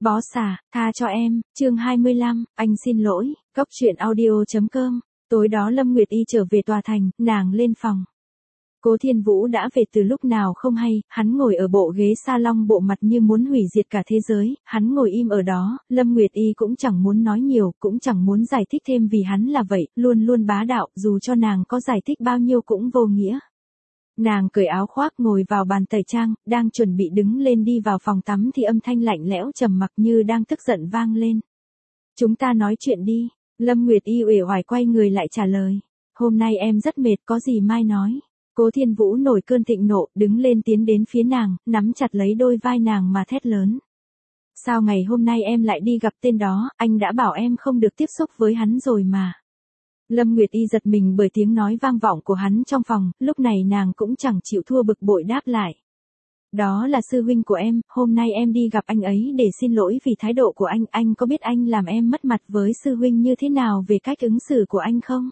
Bó xả, tha cho em, chương 25, anh xin lỗi, Cốc truyện audio.com. Tối đó Lâm Nguyệt Y trở về tòa thành, nàng lên phòng. Cố Thiên Vũ đã về từ lúc nào không hay, hắn ngồi ở bộ ghế salon bộ mặt như muốn hủy diệt cả thế giới, hắn ngồi im ở đó, Lâm Nguyệt Y cũng chẳng muốn nói nhiều, cũng chẳng muốn giải thích thêm vì hắn là vậy, luôn luôn bá đạo, dù cho nàng có giải thích bao nhiêu cũng vô nghĩa. Nàng cởi áo khoác ngồi vào bàn tẩy trang, đang chuẩn bị đứng lên đi vào phòng tắm thì âm thanh lạnh lẽo trầm mặc như đang tức giận vang lên. Chúng ta nói chuyện đi, Lâm Nguyệt Y uể oải quay người lại trả lời. Hôm nay em rất mệt, có gì mai nói. Cố Thiên Vũ nổi cơn thịnh nộ, đứng lên tiến đến phía nàng, nắm chặt lấy đôi vai nàng mà thét lớn. Sao ngày hôm nay em lại đi gặp tên đó, anh đã bảo em không được tiếp xúc với hắn rồi mà. Lâm Nguyệt Y giật mình bởi tiếng nói vang vọng của hắn trong phòng, lúc này nàng cũng chẳng chịu thua bực bội đáp lại. Đó là sư huynh của em, hôm nay em đi gặp anh ấy để xin lỗi vì thái độ của anh có biết anh làm em mất mặt với sư huynh như thế nào về cách ứng xử của anh không?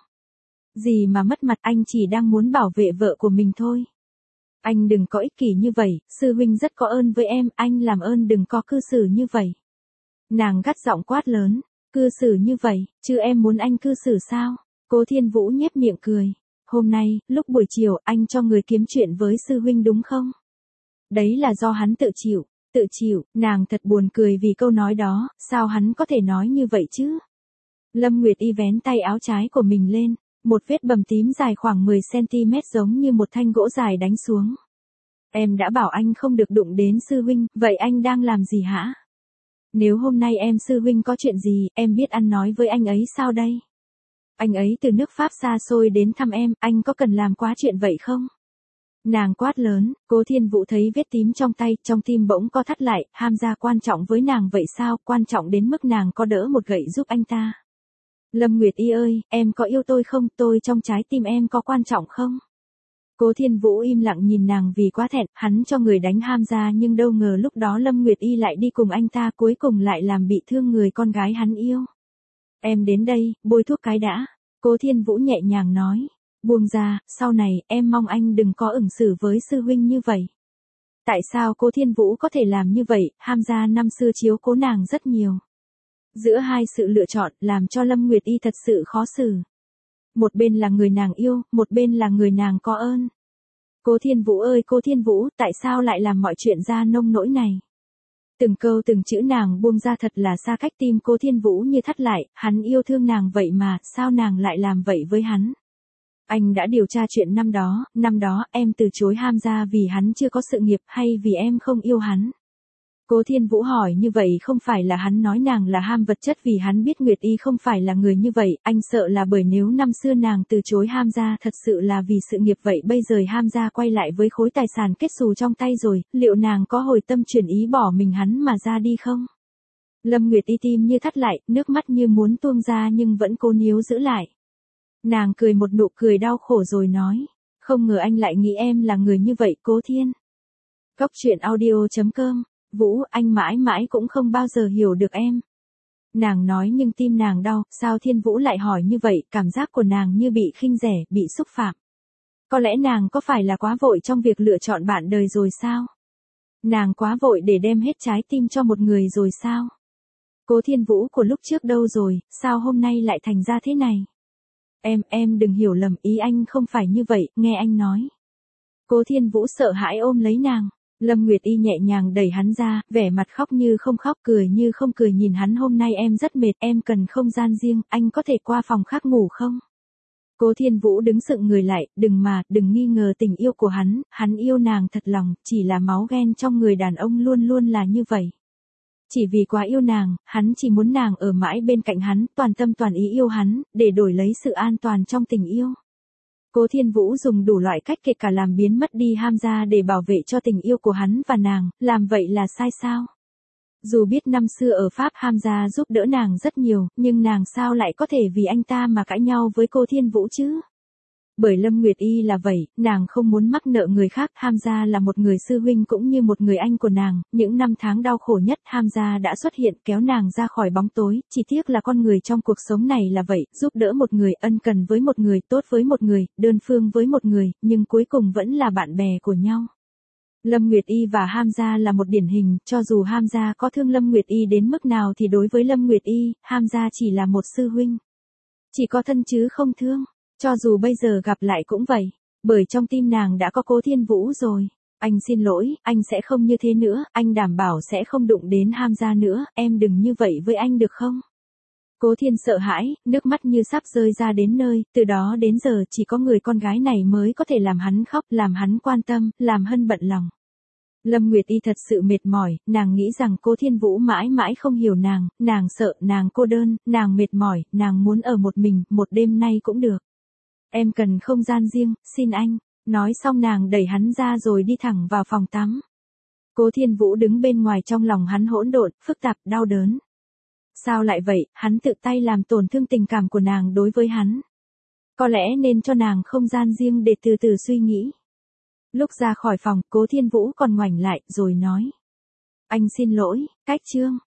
Gì mà mất mặt, anh chỉ đang muốn bảo vệ vợ của mình thôi. Anh đừng có ích kỷ như vậy, sư huynh rất có ơn với em, anh làm ơn đừng có cư xử như vậy. Nàng gắt giọng quát lớn, cư xử như vậy, chứ em muốn anh cư xử sao? Cố Thiên Vũ nhếch miệng cười. Hôm nay, lúc buổi chiều, anh cho người kiếm chuyện với sư huynh đúng không? Đấy là do hắn tự chịu, nàng thật buồn cười vì câu nói đó, sao hắn có thể nói như vậy chứ? Lâm Nguyệt Y vén tay áo trái của mình lên, một vết bầm tím dài khoảng 10cm giống như một thanh gỗ dài đánh xuống. Em đã bảo anh không được đụng đến sư huynh, vậy anh đang làm gì hả? Nếu hôm nay em sư huynh có chuyện gì, em biết ăn nói với anh ấy sao đây? Anh ấy từ nước Pháp xa xôi đến thăm em, anh có cần làm quá chuyện vậy không? Nàng quát lớn, Cố Thiên Vũ thấy vết tím trong tay, trong tim bỗng co thắt lại, Hamza quan trọng với nàng vậy sao, quan trọng đến mức nàng có đỡ một gậy giúp anh ta. Lâm Nguyệt Y ơi, em có yêu tôi không, tôi trong trái tim em có quan trọng không? Cố Thiên Vũ im lặng nhìn nàng vì quá thẹn, hắn cho người đánh Hamza nhưng đâu ngờ lúc đó Lâm Nguyệt Y lại đi cùng anh ta, cuối cùng lại làm bị thương người con gái hắn yêu. Em đến đây, bôi thuốc cái đã. Cố Thiên Vũ nhẹ nhàng nói. Buông ra, sau này, em mong anh đừng có ứng xử với sư huynh như vậy. Tại sao Cố Thiên Vũ có thể làm như vậy, Hamza năm xưa chiếu cố nàng rất nhiều. Giữa hai sự lựa chọn, làm cho Lâm Nguyệt Y thật sự khó xử. Một bên là người nàng yêu, một bên là người nàng có ơn. Cố Thiên Vũ ơi Cố Thiên Vũ, tại sao lại làm mọi chuyện ra nông nỗi này? Từng câu từng chữ nàng buông ra thật là xa cách, tim Cố Thiên Vũ như thắt lại, hắn yêu thương nàng vậy mà, sao nàng lại làm vậy với hắn? Anh đã điều tra chuyện năm đó em từ chối Hamza vì hắn chưa có sự nghiệp hay vì em không yêu hắn? Cố Thiên Vũ hỏi như vậy không phải là hắn nói nàng là ham vật chất vì hắn biết Nguyệt Y không phải là người như vậy, anh sợ là bởi nếu năm xưa nàng từ chối Hamza thật sự là vì sự nghiệp vậy bây giờ Hamza quay lại với khối tài sản kết xù trong tay rồi, liệu nàng có hồi tâm chuyển ý bỏ mình hắn mà ra đi không? Lâm Nguyệt Y tim như thắt lại, nước mắt như muốn tuôn ra nhưng vẫn cố níu giữ lại. Nàng cười một nụ cười đau khổ rồi nói, không ngờ anh lại nghĩ em là người như vậy Cố Thiên. Cốc truyện audio.com. Vũ, anh mãi mãi cũng không bao giờ hiểu được em. Nàng nói nhưng tim nàng đau, sao Thiên Vũ lại hỏi như vậy, cảm giác của nàng như bị khinh rẻ, bị xúc phạm. Có lẽ nàng có phải là quá vội trong việc lựa chọn bạn đời rồi sao? Nàng quá vội để đem hết trái tim cho một người rồi sao? Cố Thiên Vũ của lúc trước đâu rồi, sao hôm nay lại thành ra thế này? Em đừng hiểu lầm, ý anh không phải như vậy, nghe anh nói. Cố Thiên Vũ sợ hãi ôm lấy nàng. Lâm Nguyệt Y nhẹ nhàng đẩy hắn ra, vẻ mặt khóc như không khóc, cười như không cười nhìn hắn. Hôm nay em rất mệt, em cần không gian riêng, anh có thể qua phòng khác ngủ không? Cố Thiên Vũ đứng sững người lại, đừng nghi ngờ tình yêu của hắn yêu nàng thật lòng, chỉ là máu ghen trong người đàn ông luôn luôn là như vậy. Chỉ vì quá yêu nàng, hắn chỉ muốn nàng ở mãi bên cạnh hắn, toàn tâm toàn ý yêu hắn, để đổi lấy sự an toàn trong tình yêu. Cố Thiên Vũ dùng đủ loại cách kể cả làm biến mất đi Hamza để bảo vệ cho tình yêu của hắn và nàng, làm vậy là sai sao? Dù biết năm xưa ở Pháp Hamza giúp đỡ nàng rất nhiều, nhưng nàng sao lại có thể vì anh ta mà cãi nhau với Cố Thiên Vũ chứ? Bởi Lâm Nguyệt Y là vậy, nàng không muốn mắc nợ người khác, Hamza là một người sư huynh cũng như một người anh của nàng, những năm tháng đau khổ nhất Hamza đã xuất hiện kéo nàng ra khỏi bóng tối, chỉ tiếc là con người trong cuộc sống này là vậy, giúp đỡ một người, ân cần với một người, tốt với một người, đơn phương với một người, nhưng cuối cùng vẫn là bạn bè của nhau. Lâm Nguyệt Y và Hamza là một điển hình, cho dù Hamza có thương Lâm Nguyệt Y đến mức nào thì đối với Lâm Nguyệt Y, Hamza chỉ là một sư huynh. Chỉ có thân chứ không thương, cho dù bây giờ gặp lại cũng vậy, bởi trong tim nàng đã có Cố Thiên Vũ rồi. Anh xin lỗi, anh sẽ không như thế nữa, anh đảm bảo sẽ không đụng đến Hamza nữa, em đừng như vậy với anh được không? Cố Thiên sợ hãi, nước mắt như sắp rơi ra đến nơi, từ đó đến giờ chỉ có người con gái này mới có thể làm hắn khóc, làm hắn quan tâm, làm Hân bận lòng. Lâm Nguyệt Y thật sự mệt mỏi, nàng nghĩ rằng Cố Thiên Vũ mãi mãi không hiểu nàng sợ, nàng cô đơn, nàng mệt mỏi, nàng muốn ở một mình, một đêm nay cũng được. Em cần không gian riêng, xin anh. Nói xong nàng đẩy hắn ra rồi đi thẳng vào phòng tắm. Cố Thiên Vũ đứng bên ngoài, trong lòng hắn hỗn độn, phức tạp, đau đớn. Sao lại vậy, hắn tự tay làm tổn thương tình cảm của nàng đối với hắn. Có lẽ nên cho nàng không gian riêng để từ từ suy nghĩ. Lúc ra khỏi phòng, Cố Thiên Vũ còn ngoảnh lại, rồi nói. Anh xin lỗi, cách chương.